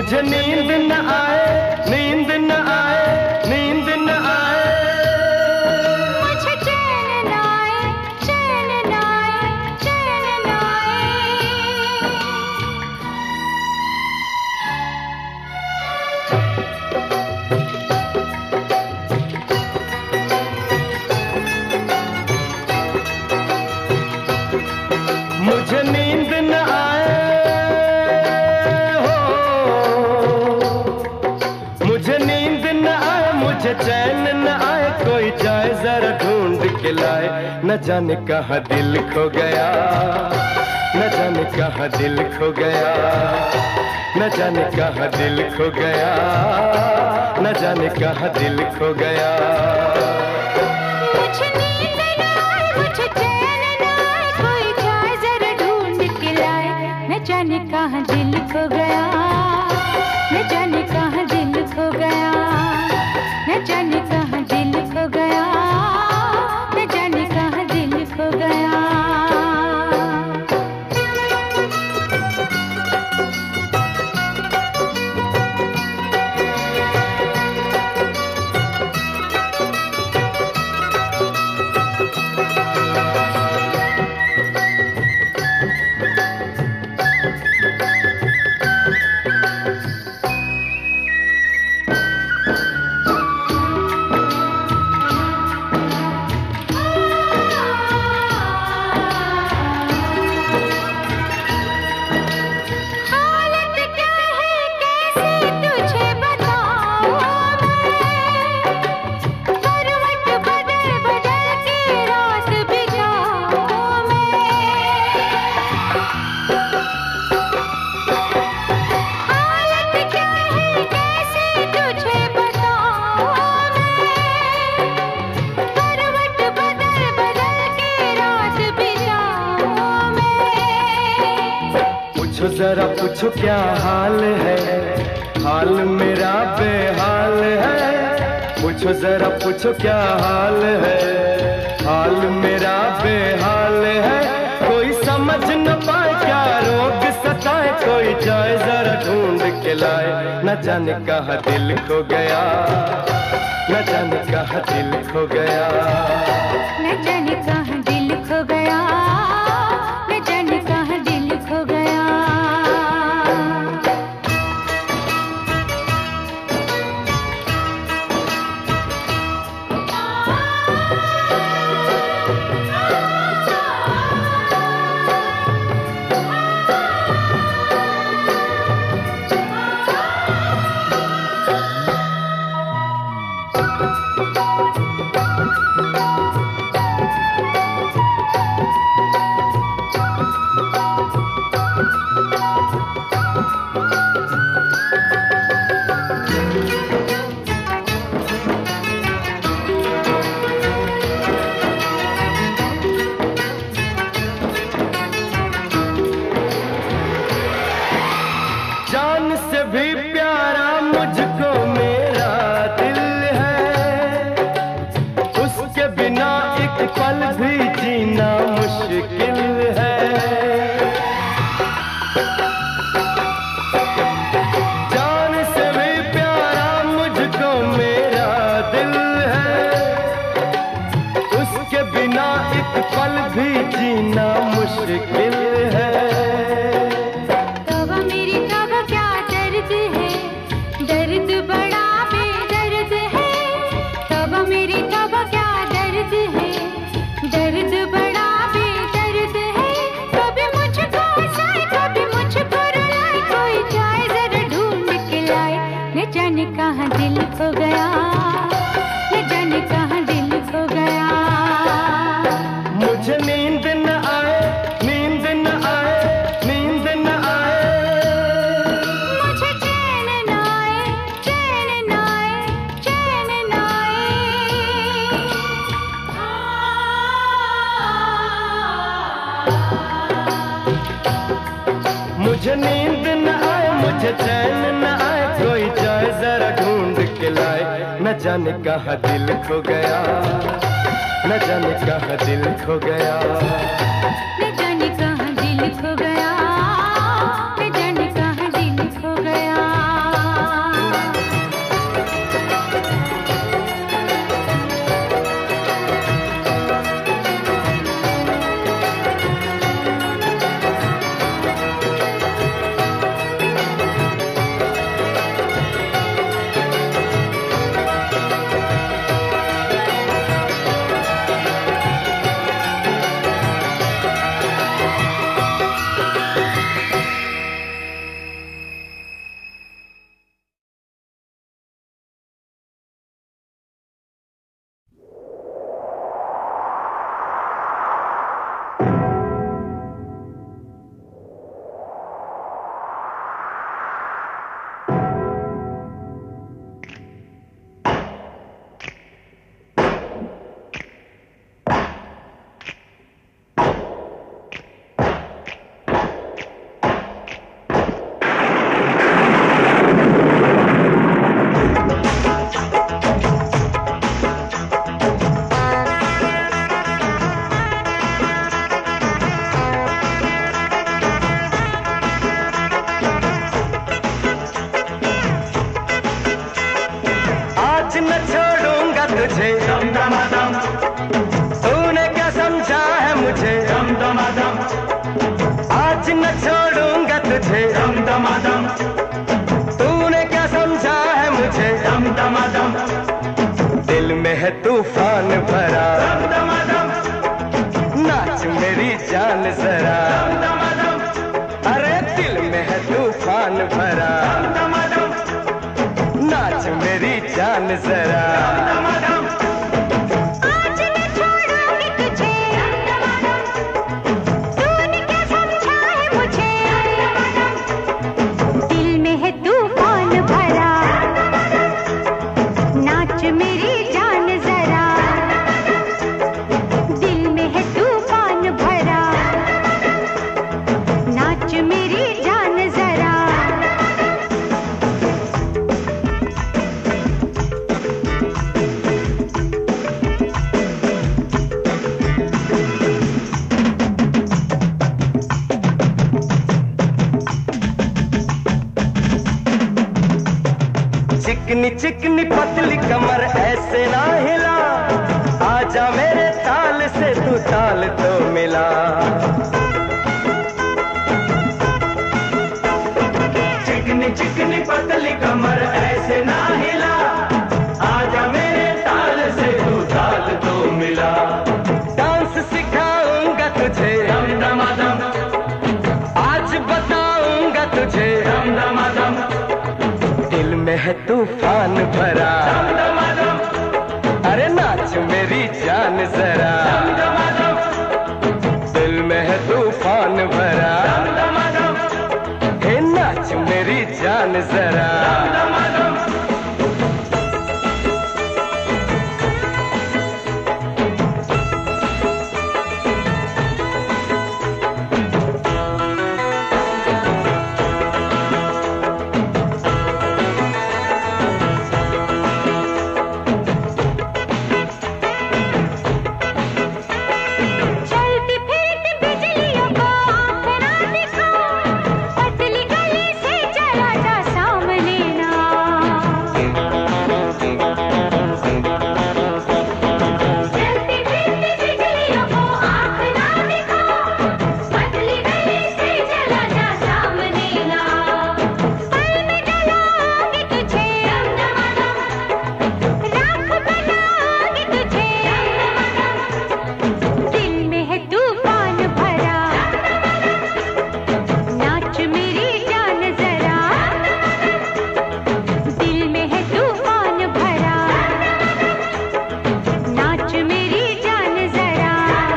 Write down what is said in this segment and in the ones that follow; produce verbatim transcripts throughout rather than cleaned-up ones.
मुझे नींद न आए, नींद न आए, नींद न आए, मुझे चैन न आए, चैन न आए, चैन न आए। मुझे नींद न आए हो, मुझे नींद न आए, मुझे चैन न आए, कोई जाए जरा ढूंढ के लाए। न जाने कहाँ दिल खो गया, न जाने कहाँ दिल खो गया, न जाने कहाँ दिल खो गया, न जाने कहाँ दिल खो गया। मुझे नींद न आए, मुझे चैन न आए, कोई जाए जरा ढूंढ के लाए। न जाने कहाँ दिल खो गया, न जाने कहाँ दिल खो गया, न जाने कहाँ दिल खो गया, न जाने कहाँ दिल खो गया। पूछो जरा पूछो क्या हाल है, हाल मेरा बेहाल है। पूछो जरा पूछो क्या हाल है, हाल मेरा बेहाल है। कोई समझ न पाए क्या रोग सताए, कोई जाए जरा ढूंढ के लाए। न जाने कहाँ दिल खो गया, न जाने कहाँ दिल खो गया, न जाने कहाँ दिल खो गया, न जाने कहाँ दिल खो गया। जान से भी प्यारा मुझको मेरा दिल है, उसके बिना एक पल भी जीना मुश्किल है। जान से भी प्यारा मुझको मेरा दिल है, उसके बिना एक पल भी जीना मुश्किल है। दर्द बड़ा बेदर्द है, तौबा मेरी तौबा क्या दर्द है, दर्द बड़ा बेदर्द है। कभी मुझको हंसाए, कभी मुझको रुलाए, कोई जाए जरा ढूंढ के लाए। न जाने कहाँ दिल खो गया, न जाने कहाँ दिल खो गया। मुझे नींद न आए, नींद न आए, नींद न आए, मुझे चैन न आए, चैन न आए, चैन न आए। मुझे नींद न आए, मुझे चैन न आए, कोई जाए जरा ढूंढ के लाए। न जाने कहाँ दिल खो गया, न जाने कहाँ दिल खो गया, न जाने कहाँ दिल खो गया, न जाने कहाँ दिल खो गया। दमादम, तूने क्या समझा है मुझे, दम दमादम, आज न छोड़ूंगा तुझे, दम दमादम, तूने क्या समझा है मुझे, दम दमादम, दिल में है तूफान भरा, दम दमादम, नाच मेरी जान जरा, दम दमादम, अरे दिल में है तूफान भरा, दम दमादम, नाच मेरी जान जरा, दम दमादम, आज न छोड़ूंगी तुझे, दम दमादम, तूने क्या समझा है मुझे, दम दमादम, दिल में है तूफान भरा, नाच मेरी जान जरा, दिल में है तूफान भरा, नाच मेरी जान जरा। चिकनी चिकनी पतली कमर ऐसे ना हिला, आजा मेरे ताल से तू ताल तो मिला, चिकनी चिकनी पतली कमर ऐसे ना हिला, आजा मेरे ताल से तू ताल तो मिला, डांस सिखाऊंगा तुझे, दम दमादम, आज बताऊंगा तुझे, दम दमादम, दिल में है तूफान भरा, दम दमादम, अरे नाच मेरी जान जरा, दम दमादम, दिल में है तूफान भरा, दम दमादम, हे नाच मेरी जान जरा, दम दमादम, चलती फिरती बिजलियों को आँख ना दिखाओ, पतली गली से चला जा सामने ना, चलती फिरती बिजलियों को आँख ना दिखाओ, पतली गली से चला जा सामने ना, पल में जलाऊंगी तुझे, दम दमादम, राख बनाऊंगी तुझे, दम दमादम, दिल में है तूफान भरा, नाच मेरी जान जरा, दिल में है तूफान भरा, नाच मेरी जान जरा।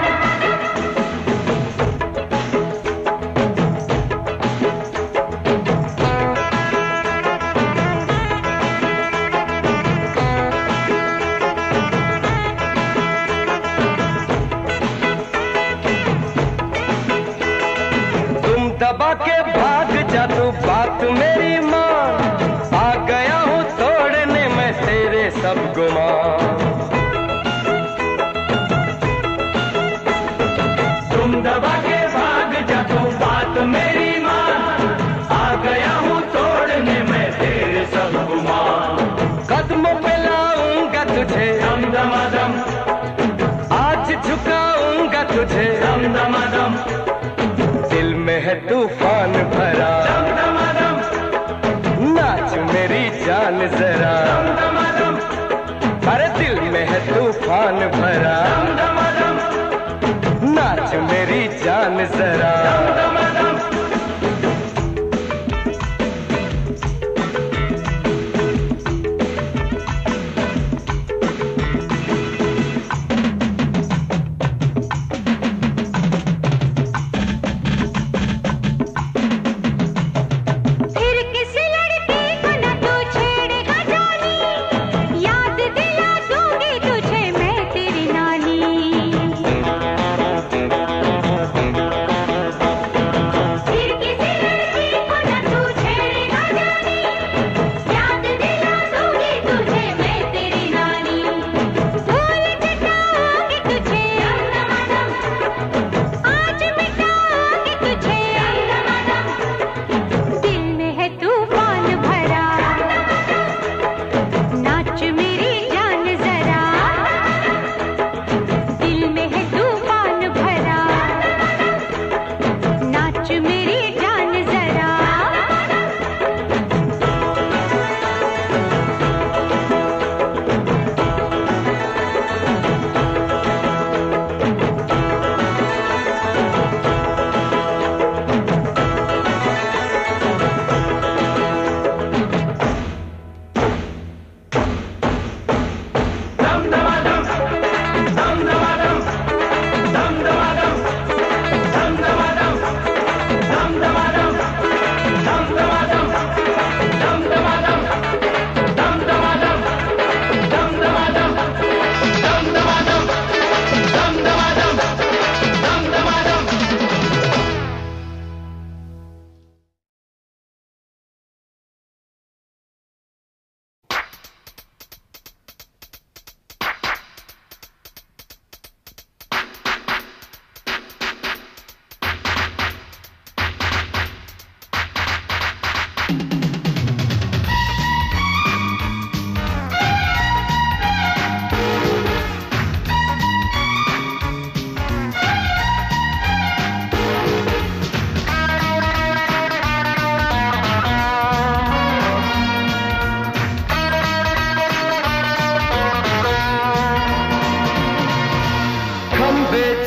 तुम दबा के भाग जा तू बात मेरी मान, आ गया हूँ तोड़ने मैं तेरे सब गुमान, तुम दबा के भाग जा तू बात मेरी मान, आ गया हूँ तोड़ने मैं तेरे सब गुमान, कदमों पे लाऊंगा तुझे, दम दमादम, आज झुकाऊंगा तुझे, दम दमादम, दिल में है तूफान भरा, दम दमादम, नाच मेरी जान जरा, दम दमादम, अरे दिल में है तूफान भरा, दम दमादम, नाच मेरी जान जरा, दम दमादम, फिर किसी लड़की को न तू छेड़ेगा जानी, याद दिला दूंगी तुझे मैं तेरी नानी,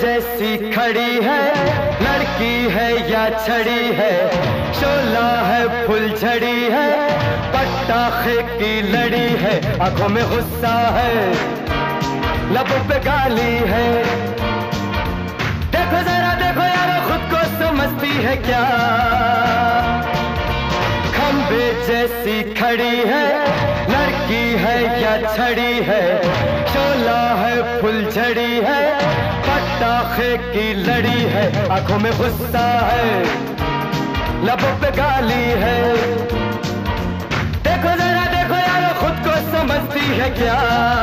जैसी खड़ी है, लड़की है या छड़ी है, शोला है फुलझड़ी है, पटाखे की लड़ी है, आंखों में गुस्सा है, लबों पे गाली है। देखो जरा देखो यारो खुद को समझती है क्या, खंबे जैसी खड़ी है, लड़की है या छड़ी है, शोला है फुलझड़ी है, पटाखे की लड़ी है, आंखों में गुस्सा है, लबों पे गाली है। देखो जरा देखो यारो खुद को समझती है क्या।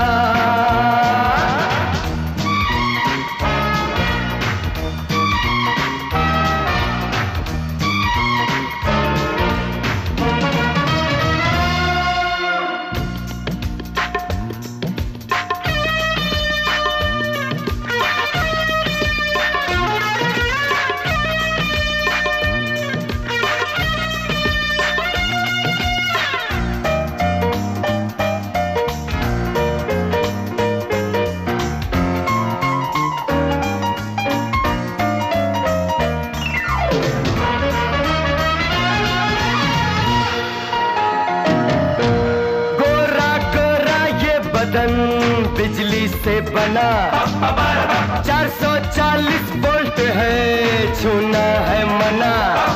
बिजली से बना चार सौ चालीस वोल्ट है, छूना है मना।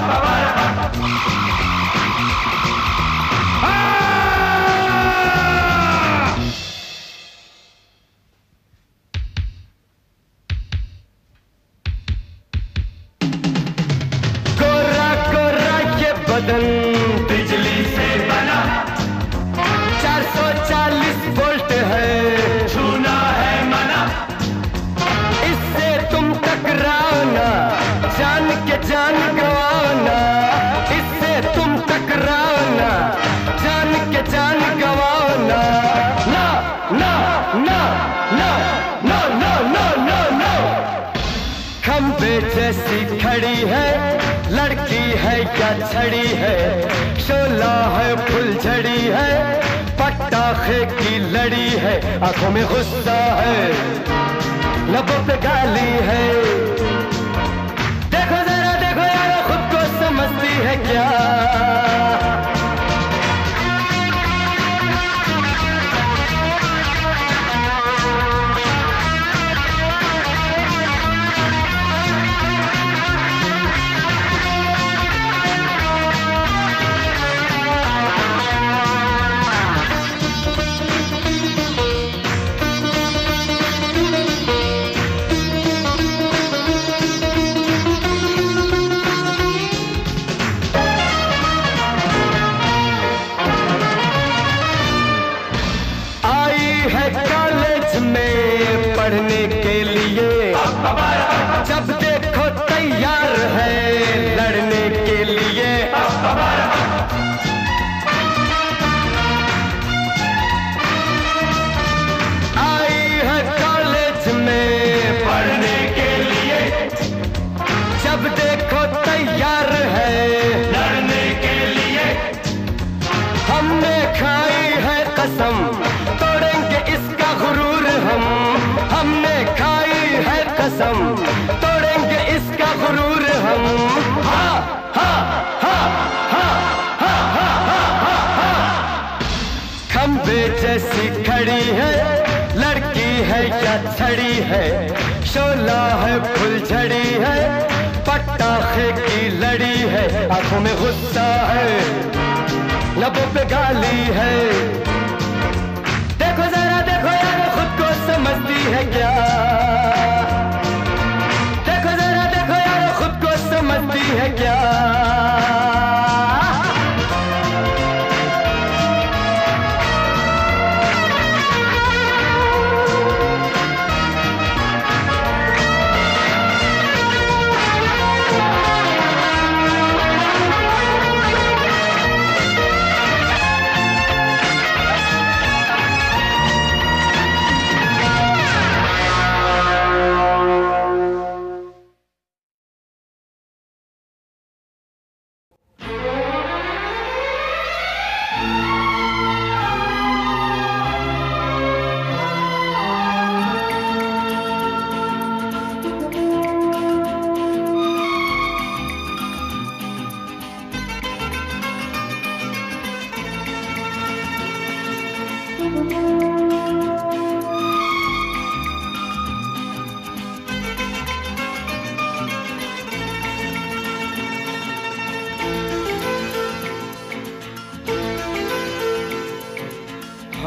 गोरा गोरा ये बदन बिजली से बना, चार सौ चालीस वोल्ट है, छूना है मना। इससे तुम टकराना, जान के जान गवाना, इससे तुम टकराना, जान के जान गवाना। ना ना ना ना ना ना ना ना ना। खंबे जैसी खड़ी है, लड़की है या छड़ी है, शोला है फुलझड़ी है, पटाखे की लड़ी है, आंखों में गुस्सा है, लबों पे गाली है। देखो जरा देखो यारो खुद को समझती है क्या। पढ़ने के लिए जब देखो तैयार है लड़ने के लिए। आई है कॉलेज में पढ़ने के लिए, जब देखो तैयार है लड़ने के लिए। हमने खाई है कसम, तोड़ेंगे इसका गुरूर हम, हमने खाई है कसम, तोड़ेंगे इसका गुरूर हम। हा हा हा हा हा हा हा हा। खंबे जैसी खड़ी है, लड़की है या छड़ी है, शोला है फुलझड़ी है, पटाखे की लड़ी है, आंखों में गुस्सा है, लबों पे गाली है। देखो जरा देखो यार खुद को समझती है क्या। देखो जरा देखो यार खुद को समझती है क्या।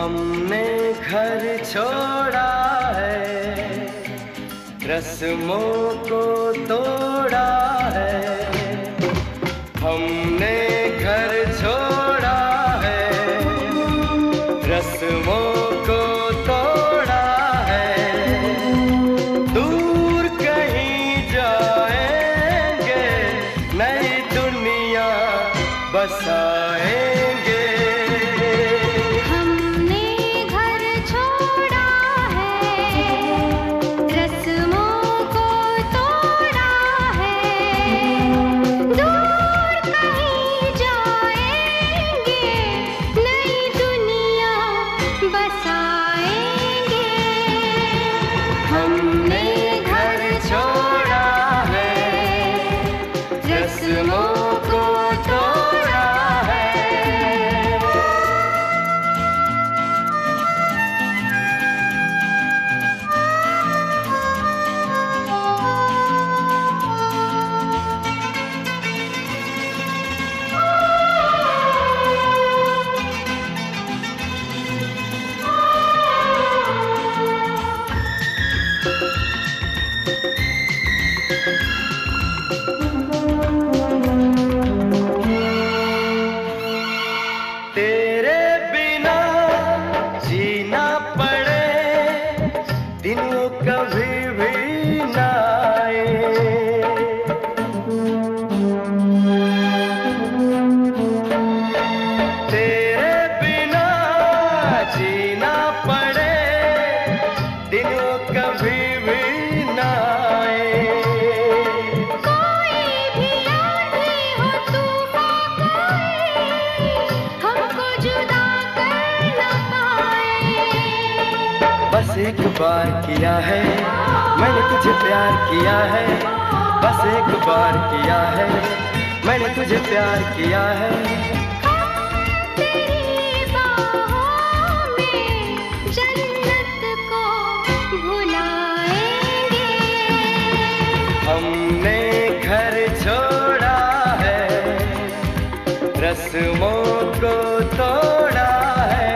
हमने घर छोड़ा है, रस्मों को तोड़ा है। हमने घर छोड़ा है, रस्मों को तोड़ा है। दूर कहीं जाएंगे, नई दुनिया बसाएंगे। हमने घर छोड़ा है, रस्मों को तोड़ा है। तेरे बिना जीना पड़े, दिन कभी भी ना आए। तेरे बिना जीना पड़े, दिन कभी भी ना आए। कोई भी आंधी हो तूफान कोई, हमको जुदा कर न पाए। बस एक बार किया है मैंने तुझे प्यार किया है, बस एक बार किया है मैंने तुझे प्यार किया है। तेरी बाहों में जन्नत को भुलाएंगे। हमने घर छोड़ा है, रस्मों को तोड़ा है।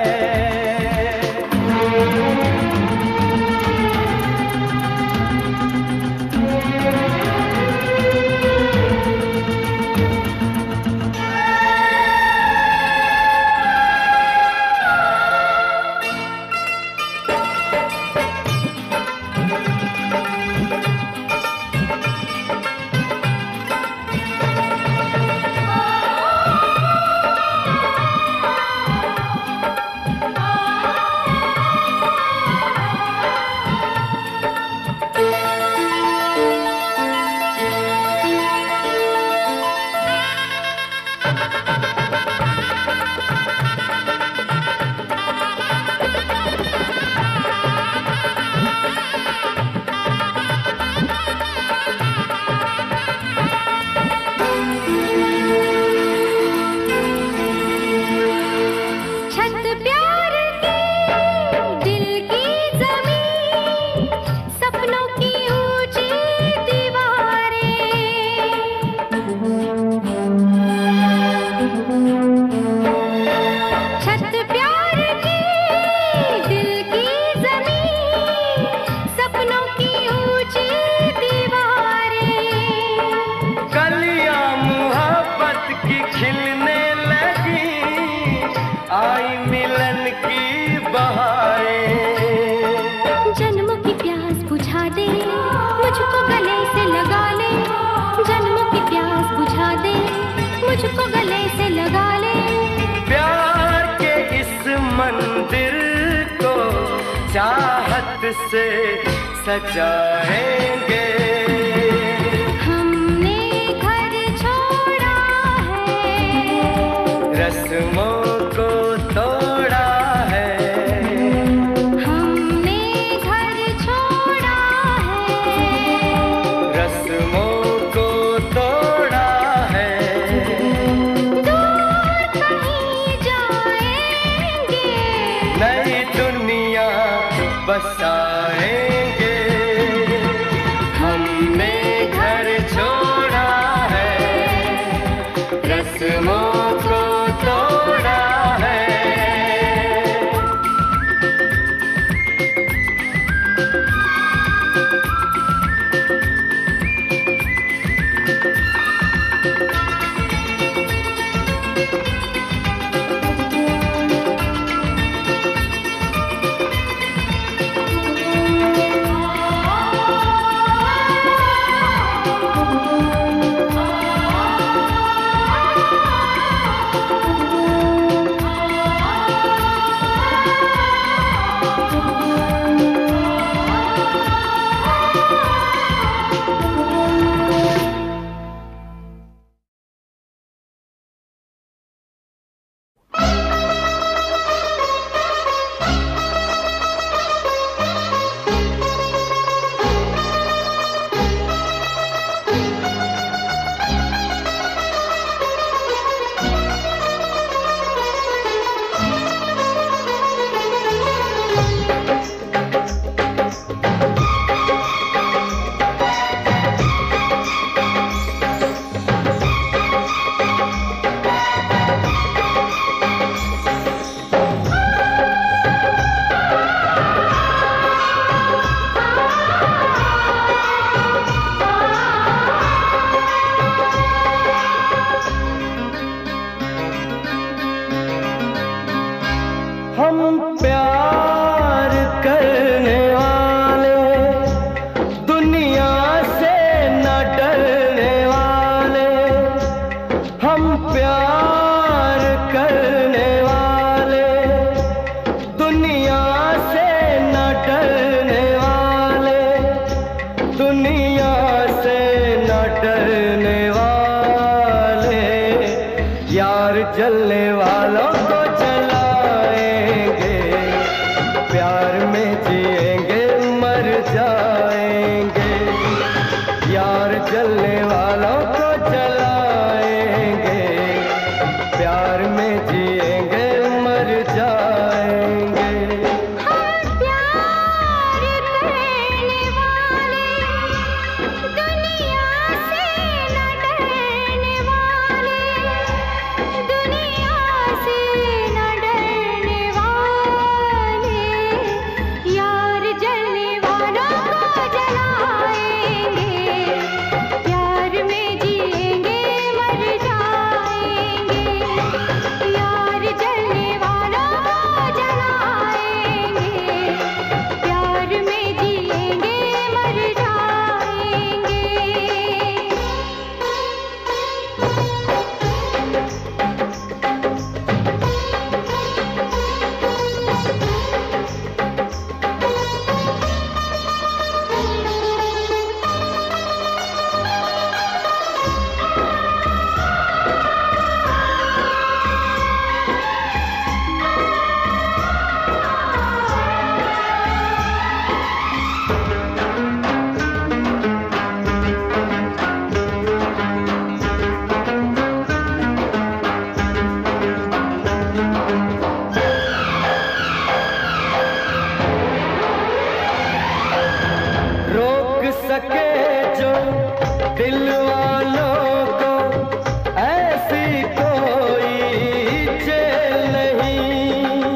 आई मिलन की बहारें। जन्मों की प्यास बुझा दे, मुझको गले से लगा ले। जन्मों की प्यास बुझा दे, मुझको गले से लगा ले। प्यार के इस मंदिर को चाहत से सजाएंगे। हमने घर छोड़ा है, रस्मों को तोड़ा है। हमने घर छोड़ा है, रस्मों को तोड़ा है। दूर कहीं जाएंगे, नई दुनिया बसाएंगे। हम सके जो दिल वालों को ऐसी कोई जेल नहीं,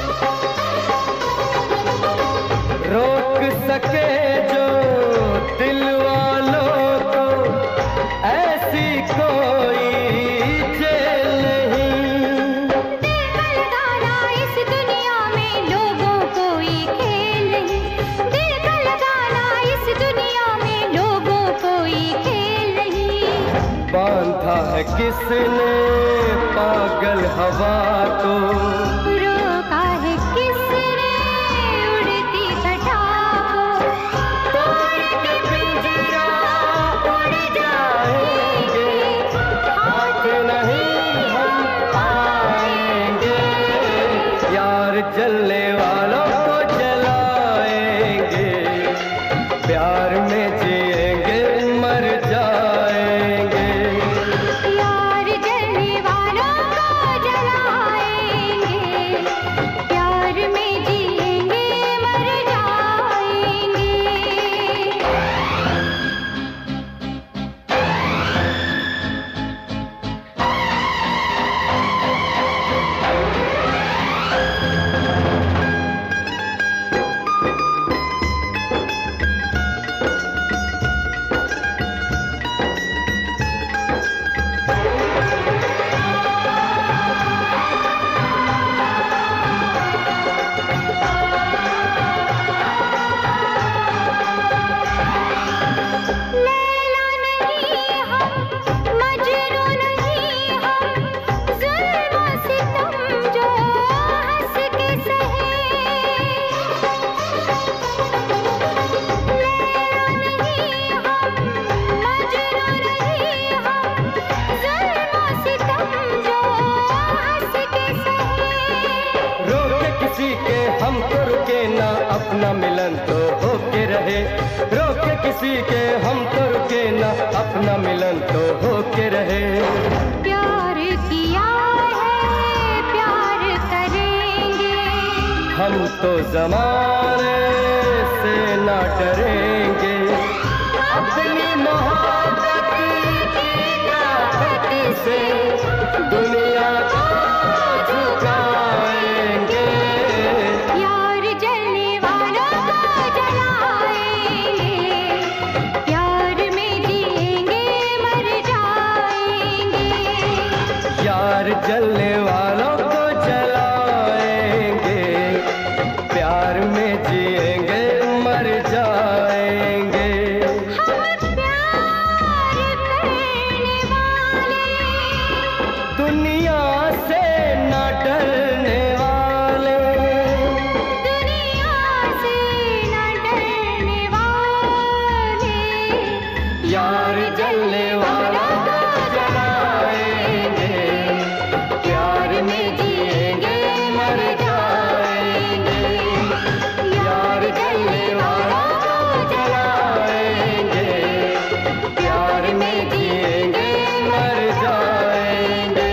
रोक सके जो दिल वालों को ऐसी कोई जेल नहीं। दिल का लगाना इस दुनिया में लोगों कोई खेल नहीं, दिल का लगाना इस दुनिया में लोगों कोई खेल नहीं। बांधा है किसने पागल हवा को, रोका है किसने उड़ती घटा को, तोड़ के पिंजरा उड़ जाएंगे, हाथ नहीं हम आएंगे। यार जलने वालों को जलाएंगे, प्यार में जिएंगे मर जाएंगे। यार जलने वालों को जलाएंगे, प्यार में जिएंगे मर जाएंगे। लैला नहीं हम, मजनू नहीं हम, ज़ुल्म सितम जो हंस के सहे। लैला नहीं हम, मजनू नहीं हम, ज़ुल्म सितम जो हंस के सहे। रोके किसी के हम तो रुके ना, अपना मिलन तो होके रहे। रोके किसी के हम तो रुके ना, अपना मिलन तो होके रहे। प्यार किया है प्यार करेंगे, हम तो जमाने से ना डरेंगे, अपनी मोहब्बत की ताकत से दुनिया को झुकाएंगे। यार जलने वालों को जलाएंगे, प्यार में जिएंगे मर जाएंगे। यार जलने वालों को जलाएंगे, प्यार में जिएंगे मर जाएंगे। हम प्यार करने वाले, दुनिया से न डरने वाले, दुनिया से न डरने वाले। यार जलने वालों को जलाएंगे, प्यार में जिएंगे मर जाएंगे। यार जलने वालों को जलाएंगे, प्यार में जिएंगे मर जाएंगे।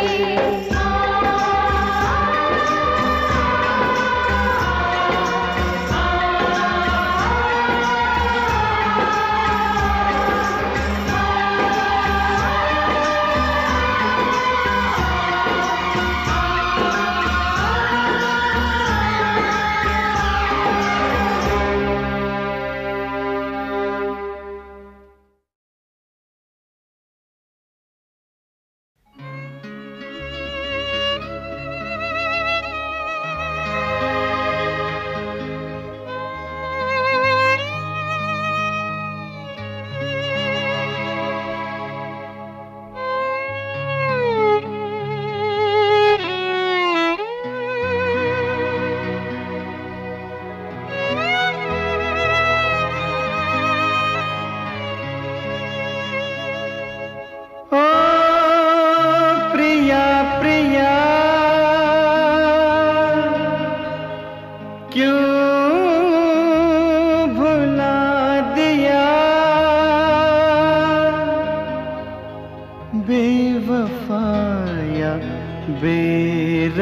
बेवफाया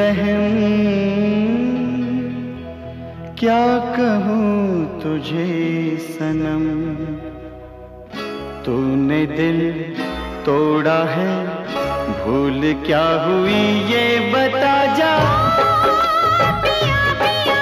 बेरहम क्या कहूँ तुझे सनम, तूने दिल तोड़ा है, भूल क्या हुई ये बता जा। पिया पिया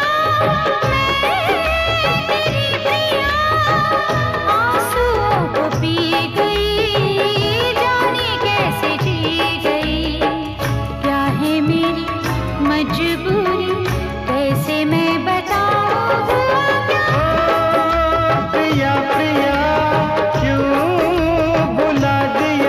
मैं तेरी पिया, आंसुओं को पी गई, जाने कैसे जी गई। क्या है मेरी मजबूरी, कैसे मैं बताऊं हुआ क्या। प्रिया प्रिया क्यों भुला दिया।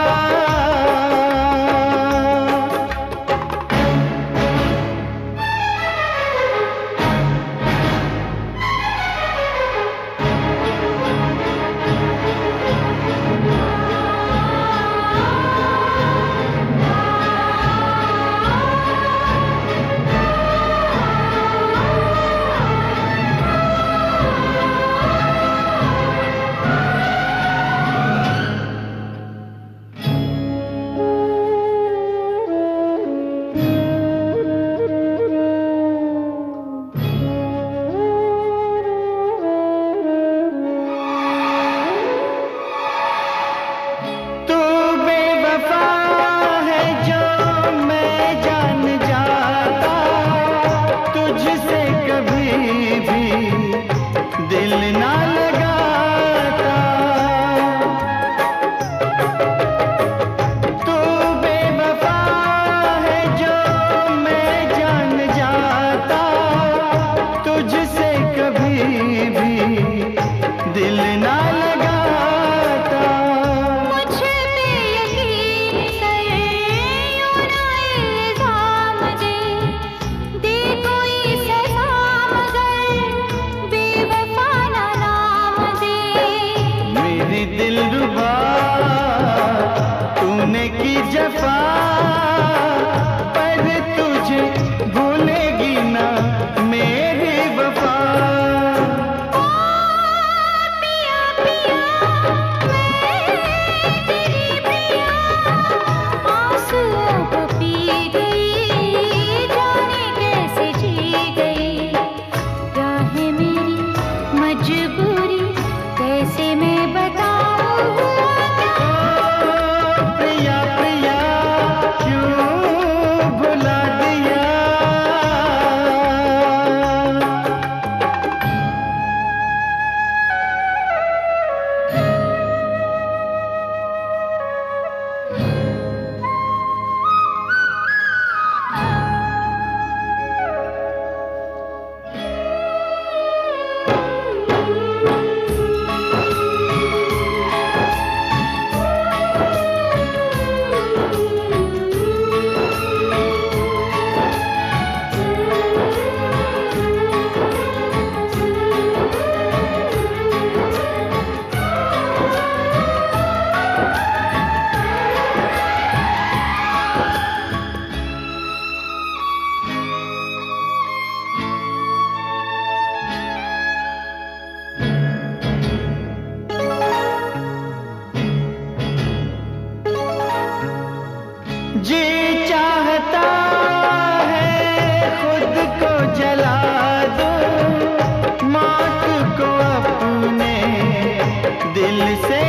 दिलरुबा तूने की जफा, पर तुझे भूलेगी ना मेरी वफा। पिया पिया मैं तेरी पिया, आंसुओं को पी गई, जाने कैसे जी गई। क्या है मेरी मजबूरी, कैसे मैं बताऊं। जी चाहता है खुद को जला दूं, मौत को अपने दिल से